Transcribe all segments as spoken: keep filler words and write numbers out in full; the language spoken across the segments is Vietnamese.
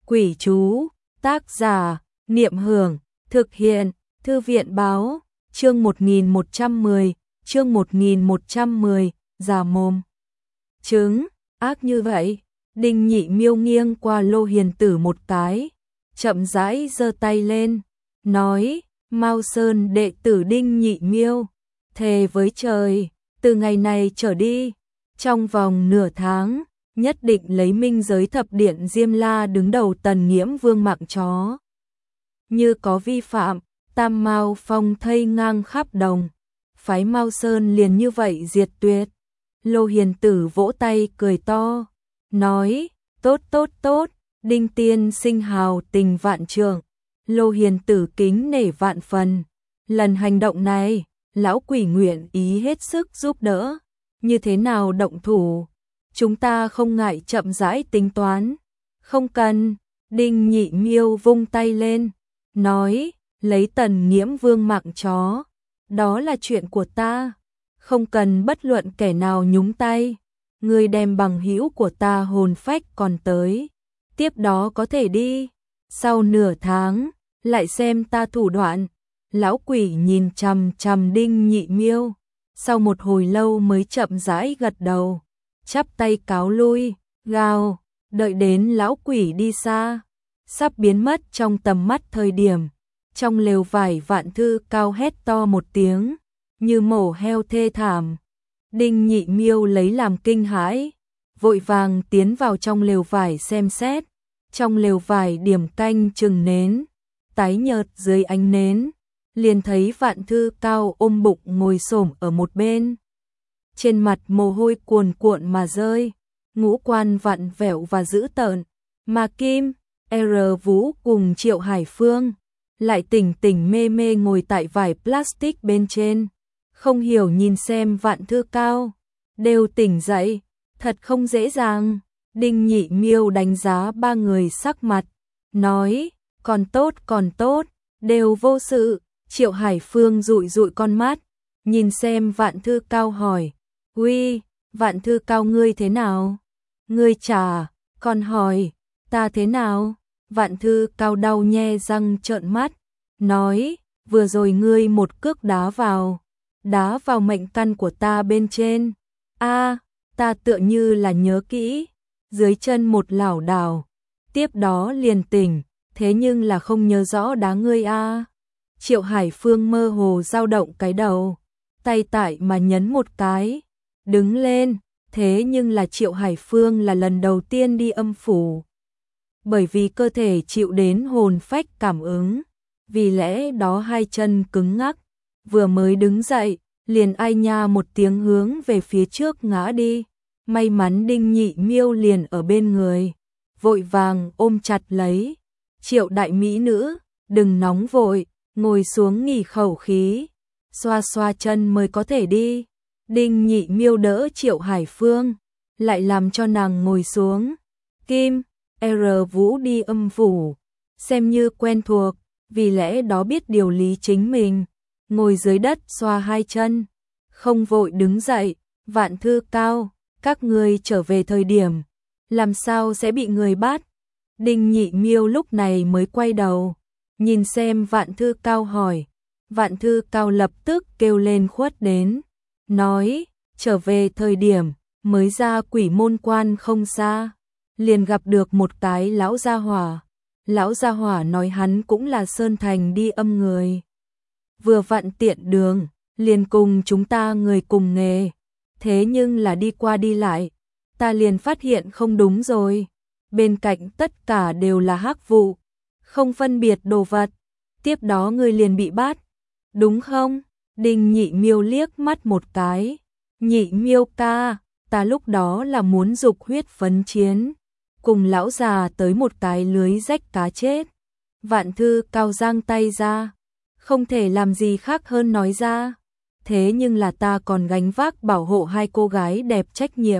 Quỷ chú, tác giả, Niệm Hưởng, thực hiện, Thư viện báo, chương một nghìn một trăm mười, chương một nghìn một trăm mười, già mồm. Chứng, ác như vậy, Đinh Nhị Miêu nghiêng qua Lô Hiền Tử một cái, chậm rãi giơ tay lên, nói, Mao Sơn đệ tử Đinh Nhị Miêu, thề với trời, từ ngày này trở đi, trong vòng nửa tháng, nhất định lấy minh giới thập điện Diêm La đứng đầu tần nghiễm vương mạng chó. Như có vi phạm, tam Mao phong thây ngang khắp đồng, phái Mao Sơn liền như vậy diệt tuyệt. Lô Hiền Tử vỗ tay cười to, nói, tốt tốt tốt, Đinh tiên sinh hào tình vạn trượng. Lô Hiền Tử kính nể vạn phần, lần hành động này, lão quỷ nguyện ý hết sức giúp đỡ, như thế nào động thủ, chúng ta không ngại chậm rãi tính toán. Không cần, Đinh Nhị Miêu vung tay lên, nói, lấy tần nghiễm vương mạng chó, đó là chuyện của ta, không cần bất luận kẻ nào nhúng tay, ngươi đem bằng hữu của ta hồn phách còn tới, tiếp đó có thể đi, sau nửa tháng, lại xem ta thủ đoạn. Lão quỷ nhìn chằm chằm Đinh Nhị Miêu, sau một hồi lâu mới chậm rãi gật đầu, chắp tay cáo lui, gào, đợi đến lão quỷ đi xa, sắp biến mất trong tầm mắt thời điểm, trong lều vải Vạn Thư Cao hét to một tiếng, như mổ heo thê thảm. Đinh Nhị Miêu lấy làm kinh hãi, vội vàng tiến vào trong lều vải xem xét, trong lều vải điểm canh chừng nến, tái nhợt dưới ánh nến, liền thấy Vạn Thư Cao ôm bụng ngồi xổm ở một bên. Trên mặt mồ hôi cuồn cuộn mà rơi, ngũ quan vặn vẹo và dữ tợn, mà Kim, R. Vũ cùng Triệu Hải Phương lại tỉnh tỉnh mê mê ngồi tại vải plastic bên trên, không hiểu nhìn xem Vạn Thư Cao, đều tỉnh dậy, thật không dễ dàng. Đinh Nhị Miêu đánh giá ba người sắc mặt, nói, còn tốt còn tốt, đều vô sự. Triệu Hải Phương dụi dụi con mắt, nhìn xem Vạn Thư Cao hỏi, uy, Vạn Thư Cao ngươi thế nào? Ngươi chả, còn hỏi, ta thế nào? Vạn Thư Cao đau nhe răng trợn mắt, nói, vừa rồi ngươi một cước đá vào, đá vào mệnh căn của ta bên trên. A, ta tựa như là nhớ kỹ, dưới chân một lảo đảo, tiếp đó liền tỉnh, thế nhưng là không nhớ rõ đá ngươi a. Triệu Hải Phương mơ hồ dao động cái đầu, tay tại mà nhấn một cái, đứng lên, thế nhưng là Triệu Hải Phương là lần đầu tiên đi âm phủ. Bởi vì cơ thể chịu đến hồn phách cảm ứng, vì lẽ đó hai chân cứng ngắc, vừa mới đứng dậy, liền ai nha một tiếng hướng về phía trước ngã đi. May mắn Đinh Nhị Miêu liền ở bên người, vội vàng ôm chặt lấy. Triệu đại mỹ nữ, đừng nóng vội, ngồi xuống nghỉ khẩu khí, xoa xoa chân mới có thể đi. Đinh Nhị Miêu đỡ Triệu Hải Phương, lại làm cho nàng ngồi xuống. Kim, R. Vũ đi âm phủ, xem như quen thuộc, vì lẽ đó biết điều lý chính mình, ngồi dưới đất xoa hai chân, không vội đứng dậy. Vạn Thư Cao, các ngươi trở về thời điểm, làm sao sẽ bị người bắt? Đinh Nhị Miêu lúc này mới quay đầu, nhìn xem Vạn Thư Cao hỏi. Vạn Thư Cao lập tức kêu lên khuất đến, nói, trở về thời điểm, mới ra Quỷ Môn Quan không xa, liền gặp được một cái lão gia hỏa. Lão gia hỏa nói hắn cũng là Sơn Thành đi âm người. Vừa vặn tiện đường, liền cùng chúng ta người cùng nghề. Thế nhưng là đi qua đi lại, ta liền phát hiện không đúng rồi. Bên cạnh tất cả đều là hắc vụ, không phân biệt đồ vật. Tiếp đó người liền bị bắt, đúng không? Đinh Nhị Miêu liếc mắt một cái. Nhị Miêu ca, ta lúc đó là muốn dục huyết phấn chiến, cùng lão già tới một cái lưới rách cá chết. Vạn Thư Cao giang tay ra, không thể làm gì khác hơn nói ra. Thế nhưng là ta còn gánh vác bảo hộ hai cô gái đẹp trách nhiệm.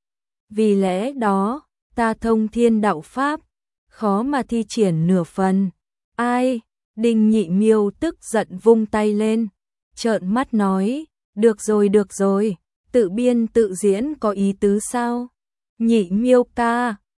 Vì lẽ đó, ta thông thiên đạo pháp, khó mà thi triển nửa phần. Ai? Đinh Nhị Miêu tức giận vung tay lên, trợn mắt nói, được rồi được rồi, tự biên tự diễn có ý tứ sao? Nhị Miêu ca,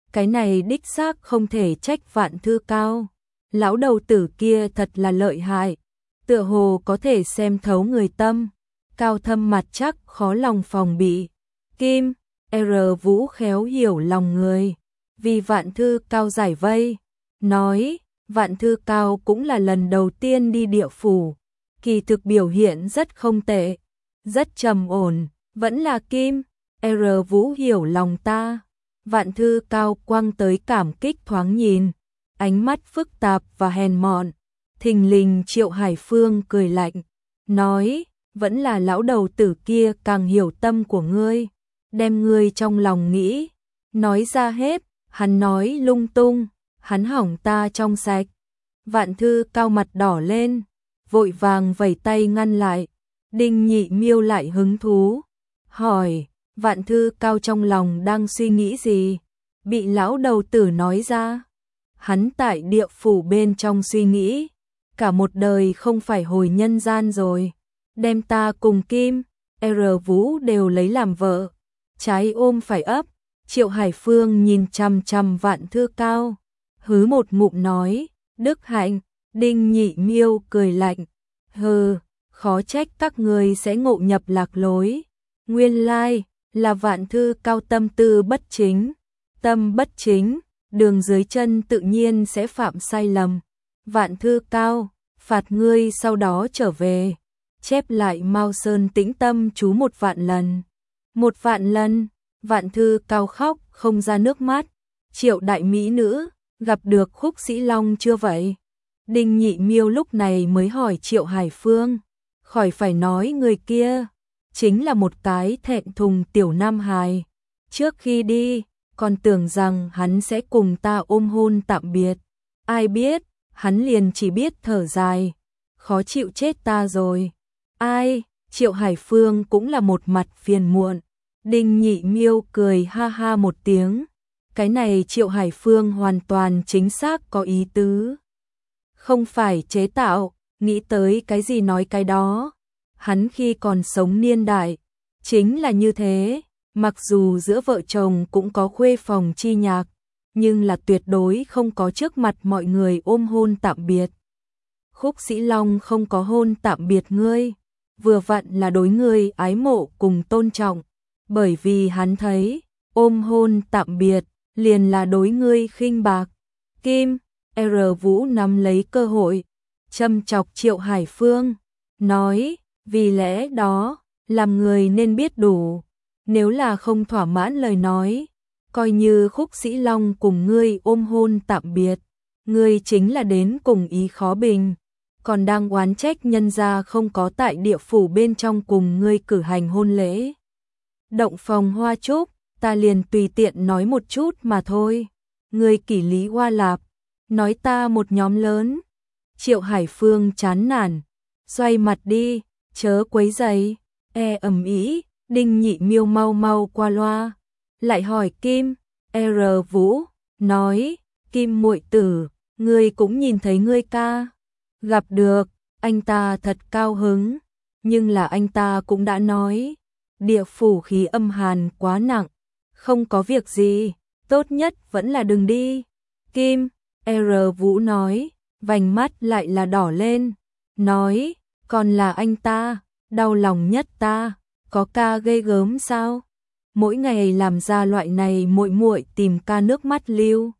cái này đích xác không thể trách Vạn Thư Cao. Lão đầu tử kia thật là lợi hại, tựa hồ có thể xem thấu người tâm, cao thâm mặt chắc khó lòng phòng bị. Kim, R. Vũ khéo hiểu lòng người, vì Vạn Thư Cao giải vây, nói, Vạn Thư Cao cũng là lần đầu tiên đi địa phủ, kỳ thực biểu hiện rất không tệ, rất trầm ổn, vẫn là Kim, R. Vũ hiểu lòng ta. Vạn Thư Cao quăng tới cảm kích thoáng nhìn, ánh mắt phức tạp và hèn mọn. Thình lình Triệu Hải Phương cười lạnh, nói, vẫn là lão đầu tử kia càng hiểu tâm của ngươi, đem ngươi trong lòng nghĩ, nói ra hết, hắn nói lung tung, hắn hỏng ta trong sạch. Vạn Thư Cao mặt đỏ lên, vội vàng vẩy tay ngăn lại. Đinh Nhị Miêu lại hứng thú, hỏi, Vạn Thư Cao trong lòng đang suy nghĩ gì? Bị lão đầu tử nói ra. Hắn tại địa phủ bên trong suy nghĩ, cả một đời không phải hồi nhân gian rồi, đem ta cùng Kim, R. Vũ đều lấy làm vợ, trái ôm phải ấp. Triệu Hải Phương nhìn chằm chằm Vạn Thư Cao, hứ một ngụm nói, đức hạnh. Đinh Nhị Miêu cười lạnh, hừ, khó trách các người sẽ ngộ nhập lạc lối. Nguyên lai là Vạn Thư Cao tâm tư bất chính, tâm bất chính, đường dưới chân tự nhiên sẽ phạm sai lầm. Vạn Thư Cao, phạt ngươi sau đó trở về, chép lại Mao Sơn tĩnh tâm chú một vạn lần. Một vạn lần, Vạn Thư Cao khóc không ra nước mắt. Triệu đại mỹ nữ, gặp được Khúc Sĩ Long chưa vậy? Đinh Nhị Miêu lúc này mới hỏi Triệu Hải Phương, khỏi phải nói người kia, chính là một cái thẹn thùng tiểu nam hài. Trước khi đi, còn tưởng rằng hắn sẽ cùng ta ôm hôn tạm biệt. Ai biết, hắn liền chỉ biết thở dài, khó chịu chết ta rồi. Ai, Triệu Hải Phương cũng là một mặt phiền muộn. Đinh Nhị Miêu cười ha ha một tiếng. Cái này Triệu Hải Phương hoàn toàn chính xác có ý tứ. Không phải chế tạo, nghĩ tới cái gì nói cái đó. Hắn khi còn sống niên đại, chính là như thế. Mặc dù giữa vợ chồng cũng có khuê phòng chi nhạc, nhưng là tuyệt đối không có trước mặt mọi người ôm hôn tạm biệt. Khúc Sĩ Long không có hôn tạm biệt ngươi, vừa vặn là đối ngươi ái mộ cùng tôn trọng, bởi vì hắn thấy, ôm hôn tạm biệt, liền là đối ngươi khinh bạc. Kim, R. Vũ nắm lấy cơ hội, châm chọc Triệu Hải Phương, nói, vì lẽ đó, làm người nên biết đủ. Nếu là không thỏa mãn lời nói, coi như Khúc Sĩ Long cùng ngươi ôm hôn tạm biệt, ngươi chính là đến cùng ý khó bình, còn đang oán trách nhân gia không có tại địa phủ bên trong cùng ngươi cử hành hôn lễ. Động phòng hoa trúc, ta liền tùy tiện nói một chút mà thôi. Ngươi kỷ lý hoa lạp, nói ta một nhóm lớn. Triệu Hải Phương chán nản, xoay mặt đi, chớ quấy rầy. E ầm ĩ. Đinh Nhị Miêu mau mau qua loa, lại hỏi Kim, R. Vũ, nói, Kim muội tử, ngươi cũng nhìn thấy ngươi ca. Gặp được, anh ta thật cao hứng, nhưng là anh ta cũng đã nói, địa phủ khí âm hàn quá nặng, không có việc gì, tốt nhất vẫn là đừng đi. Kim, R. Vũ nói, vành mắt lại là đỏ lên, nói, còn là anh ta, đau lòng nhất ta. Có ca ghê gớm sao? Mỗi ngày làm ra loại này muội muội tìm ca nước mắt lưu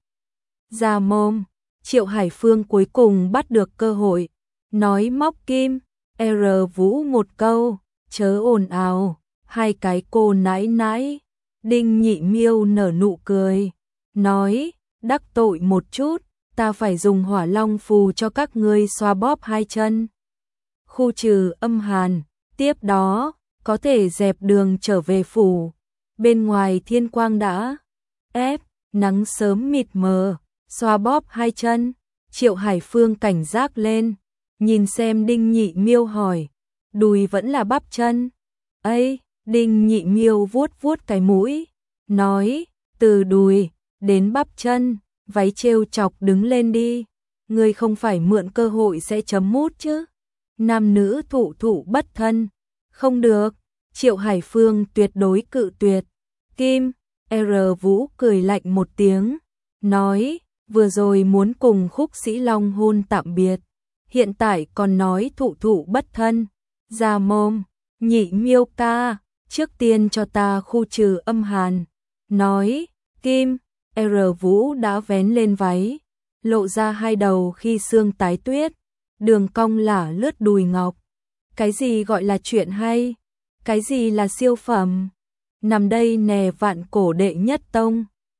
ra mồm. Triệu Hải Phương cuối cùng bắt được cơ hội, nói móc Kim, R. Vũ một câu, chớ ồn ào, hai cái cô nãi nãi. Đinh Nhị Miêu nở nụ cười, nói, đắc tội một chút, ta phải dùng hỏa long phù cho các ngươi xoa bóp hai chân, khu trừ âm hàn, tiếp đó có thể dẹp đường trở về phủ. Bên ngoài thiên quang đã ép, nắng sớm mịt mờ, xoa bóp hai chân. Triệu Hải Phương cảnh giác lên, nhìn xem Đinh Nhị Miêu hỏi, đùi vẫn là bắp chân? Ây, Đinh Nhị Miêu vuốt vuốt cái mũi, nói, từ đùi đến bắp chân, váy trêu chọc đứng lên đi. Ngươi không phải mượn cơ hội sẽ chấm mút chứ? Nam nữ thụ thụ bất thân. Không được, Triệu Hải Phương tuyệt đối cự tuyệt. Kim, R Vũ cười lạnh một tiếng, nói, vừa rồi muốn cùng Khúc Sĩ Long hôn tạm biệt, hiện tại còn nói thụ thụ bất thân, ra mồm, Nhị Miêu ca, trước tiên cho ta khu trừ âm hàn, nói, Kim, R Vũ đã vén lên váy, lộ ra hai đầu khi xương tái tuyết, đường cong lả lướt đùi ngọc. Cái gì gọi là chuyện hay? Cái gì là siêu phẩm? Nằm đây nè vạn cổ đệ nhất tông.